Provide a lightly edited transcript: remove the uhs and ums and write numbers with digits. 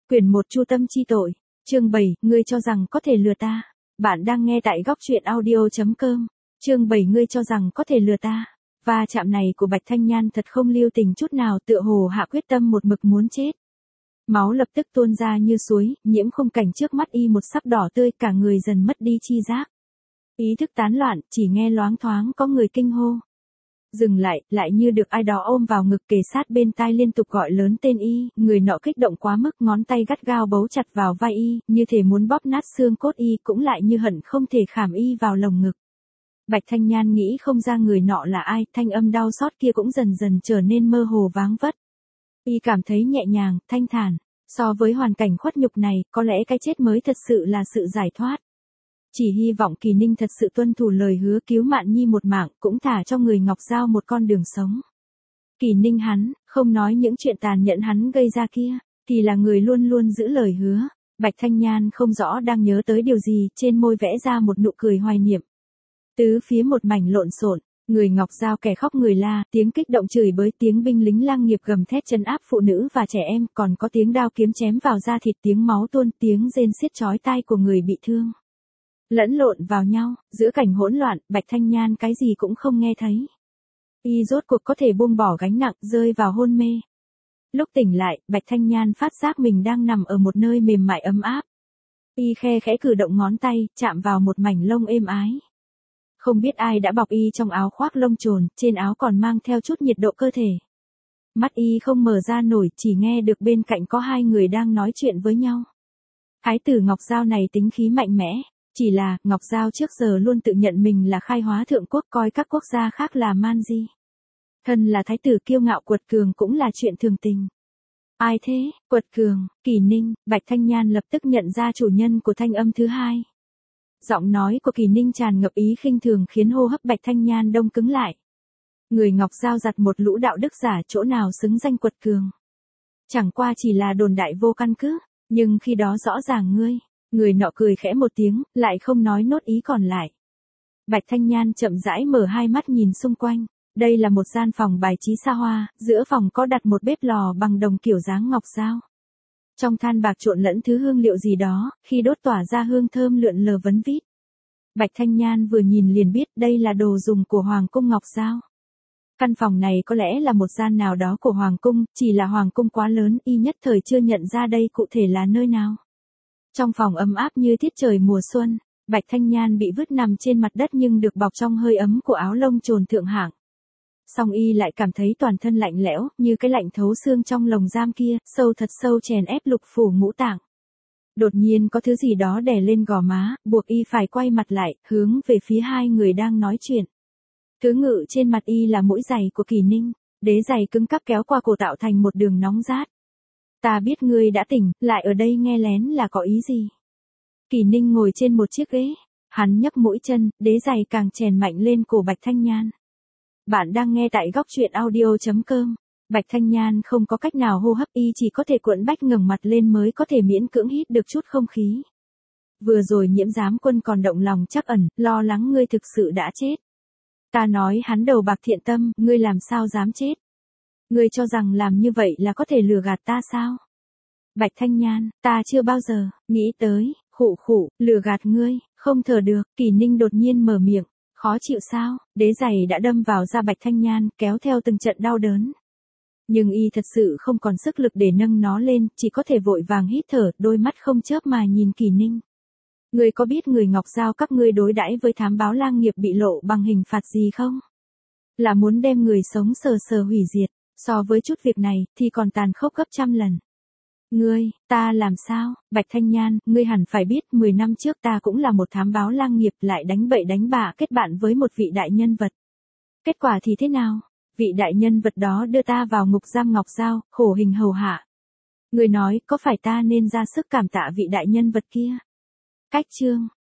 Quyển 1 Chu tâm chi tội, chương 7, ngươi cho rằng có thể lừa ta. Bạn đang nghe tại góc truyện audio.com. Chương 7 ngươi cho rằng có thể lừa ta. Va chạm này của Bạch Thanh Nhan thật không lưu tình chút nào, tựa hồ hạ quyết tâm một mực muốn chết. Máu lập tức tuôn ra như suối, nhiễm khung cảnh trước mắt y một sắc đỏ tươi, cả người dần mất đi chi giác. Ý thức tán loạn, chỉ nghe loáng thoáng có người kinh hô. Dừng lại, lại như được ai đó ôm vào ngực kề sát bên tai liên tục gọi lớn tên y, người nọ kích động quá mức, ngón tay gắt gao bấu chặt vào vai y, như thể muốn bóp nát xương cốt y, cũng lại như hận không thể khảm y vào lồng ngực. Bạch Thanh Nhan nghĩ không ra người nọ là ai, thanh âm đau xót kia cũng dần dần trở nên mơ hồ váng vất. Y cảm thấy nhẹ nhàng, thanh thản, so với hoàn cảnh khuất nhục này, có lẽ cái chết mới thật sự là sự giải thoát. Chỉ hy vọng Kỳ Ninh thật sự tuân thủ lời hứa cứu Mạn Nhi một mạng, cũng thả cho người Ngọc Giao một con đường sống. Kỳ Ninh hắn, không nói những chuyện tàn nhẫn hắn gây ra kia, thì là người luôn luôn giữ lời hứa. Bạch Thanh Nhan không rõ đang nhớ tới điều gì, trên môi vẽ ra một nụ cười hoài niệm. Tứ phía một mảnh lộn xộn, người Ngọc Giao kẻ khóc người la, tiếng kích động chửi bới, tiếng binh lính lang nghiệp gầm thét trấn áp phụ nữ và trẻ em, còn có tiếng đao kiếm chém vào da thịt, tiếng máu tuôn, tiếng rên xiết chói tai của người bị thương. Lẫn lộn vào nhau, giữa cảnh hỗn loạn, Bạch Thanh Nhan cái gì cũng không nghe thấy. Y rốt cuộc có thể buông bỏ gánh nặng, rơi vào hôn mê. Lúc tỉnh lại, Bạch Thanh Nhan phát giác mình đang nằm ở một nơi mềm mại ấm áp. Y khe khẽ cử động ngón tay, chạm vào một mảnh lông êm ái. Không biết ai đã bọc y trong áo khoác lông trồn, trên áo còn mang theo chút nhiệt độ cơ thể. Mắt y không mở ra nổi, chỉ nghe được bên cạnh có hai người đang nói chuyện với nhau. Thái tử Ngọc Giao này tính khí mạnh mẽ. Chỉ là, Ngọc Giao trước giờ luôn tự nhận mình là khai hóa thượng quốc, coi các quốc gia khác là man di. Thân là thái tử kiêu ngạo quật cường cũng là chuyện thường tình. Ai thế, quật cường, Kỳ Ninh, Bạch Thanh Nhan lập tức nhận ra chủ nhân của thanh âm thứ hai. Giọng nói của Kỳ Ninh tràn ngập ý khinh thường khiến hô hấp Bạch Thanh Nhan đông cứng lại. Người Ngọc Giao giặt một lũ đạo đức giả, chỗ nào xứng danh quật cường. Chẳng qua chỉ là đồn đại vô căn cứ, nhưng khi đó rõ ràng ngươi. Người nọ cười khẽ một tiếng, lại không nói nốt ý còn lại. Bạch Thanh Nhan chậm rãi mở hai mắt nhìn xung quanh. Đây là một gian phòng bài trí xa hoa, giữa phòng có đặt một bếp lò bằng đồng kiểu dáng ngọc dao. Trong than bạc trộn lẫn thứ hương liệu gì đó, khi đốt tỏa ra hương thơm lượn lờ vấn vít. Bạch Thanh Nhan vừa nhìn liền biết đây là đồ dùng của Hoàng cung Ngọc Giao. Căn phòng này có lẽ là một gian nào đó của Hoàng cung, chỉ là Hoàng cung quá lớn, y nhất thời chưa nhận ra đây cụ thể là nơi nào. Trong phòng ấm áp như tiết trời mùa xuân, Bạch Thanh Nhan bị vứt nằm trên mặt đất nhưng được bọc trong hơi ấm của áo lông trồn thượng hạng. Song y lại cảm thấy toàn thân lạnh lẽo, như cái lạnh thấu xương trong lồng giam kia, sâu thật sâu chèn ép lục phủ ngũ tạng. Đột nhiên có thứ gì đó đè lên gò má, buộc y phải quay mặt lại, hướng về phía hai người đang nói chuyện. Thứ ngự trên mặt y là mũi giày của Kỳ Ninh, đế giày cứng cáp kéo qua cổ tạo thành một đường nóng rát. Ta biết ngươi đã tỉnh, lại ở đây nghe lén là có ý gì? Kỳ Ninh ngồi trên một chiếc ghế, hắn nhấc mũi chân, đế giày càng chèn mạnh lên cổ Bạch Thanh Nhan. Bạn đang nghe tại góc truyện audio.com. Bạch Thanh Nhan không có cách nào hô hấp, y chỉ có thể cuộn bách ngẩng mặt lên mới có thể miễn cưỡng hít được chút không khí. Vừa rồi Nhiễm Giám Quân còn động lòng trắc ẩn, lo lắng ngươi thực sự đã chết. Ta nói hắn đầu bạc thiện tâm, ngươi làm sao dám chết? Ngươi cho rằng làm như vậy là có thể lừa gạt ta sao? Bạch Thanh Nhan, ta chưa bao giờ nghĩ tới, lừa gạt ngươi, không thở được. Kỳ Ninh đột nhiên mở miệng, khó chịu sao? Đế giày đã đâm vào da Bạch Thanh Nhan, kéo theo từng trận đau đớn. Nhưng y thật sự không còn sức lực để nâng nó lên, chỉ có thể vội vàng hít thở, đôi mắt không chớp mà nhìn Kỳ Ninh. Ngươi có biết người Ngọc Giao các ngươi đối đãi với thám báo lang nghiệp bị lộ bằng hình phạt gì không? Là muốn đem người sống sờ sờ hủy diệt. So với chút việc này, thì còn tàn khốc gấp trăm lần. Ngươi, ta làm sao? Bạch Thanh Nhan, ngươi hẳn phải biết 10 năm trước ta cũng là một thám báo lang nghiệp, lại đánh bậy đánh bạ kết bạn với một vị đại nhân vật. Kết quả thì thế nào? Vị đại nhân vật đó đưa ta vào ngục giam Ngọc Giao, khổ hình hầu hạ. Ngươi nói, có phải ta nên ra sức cảm tạ vị đại nhân vật kia? Cách chương,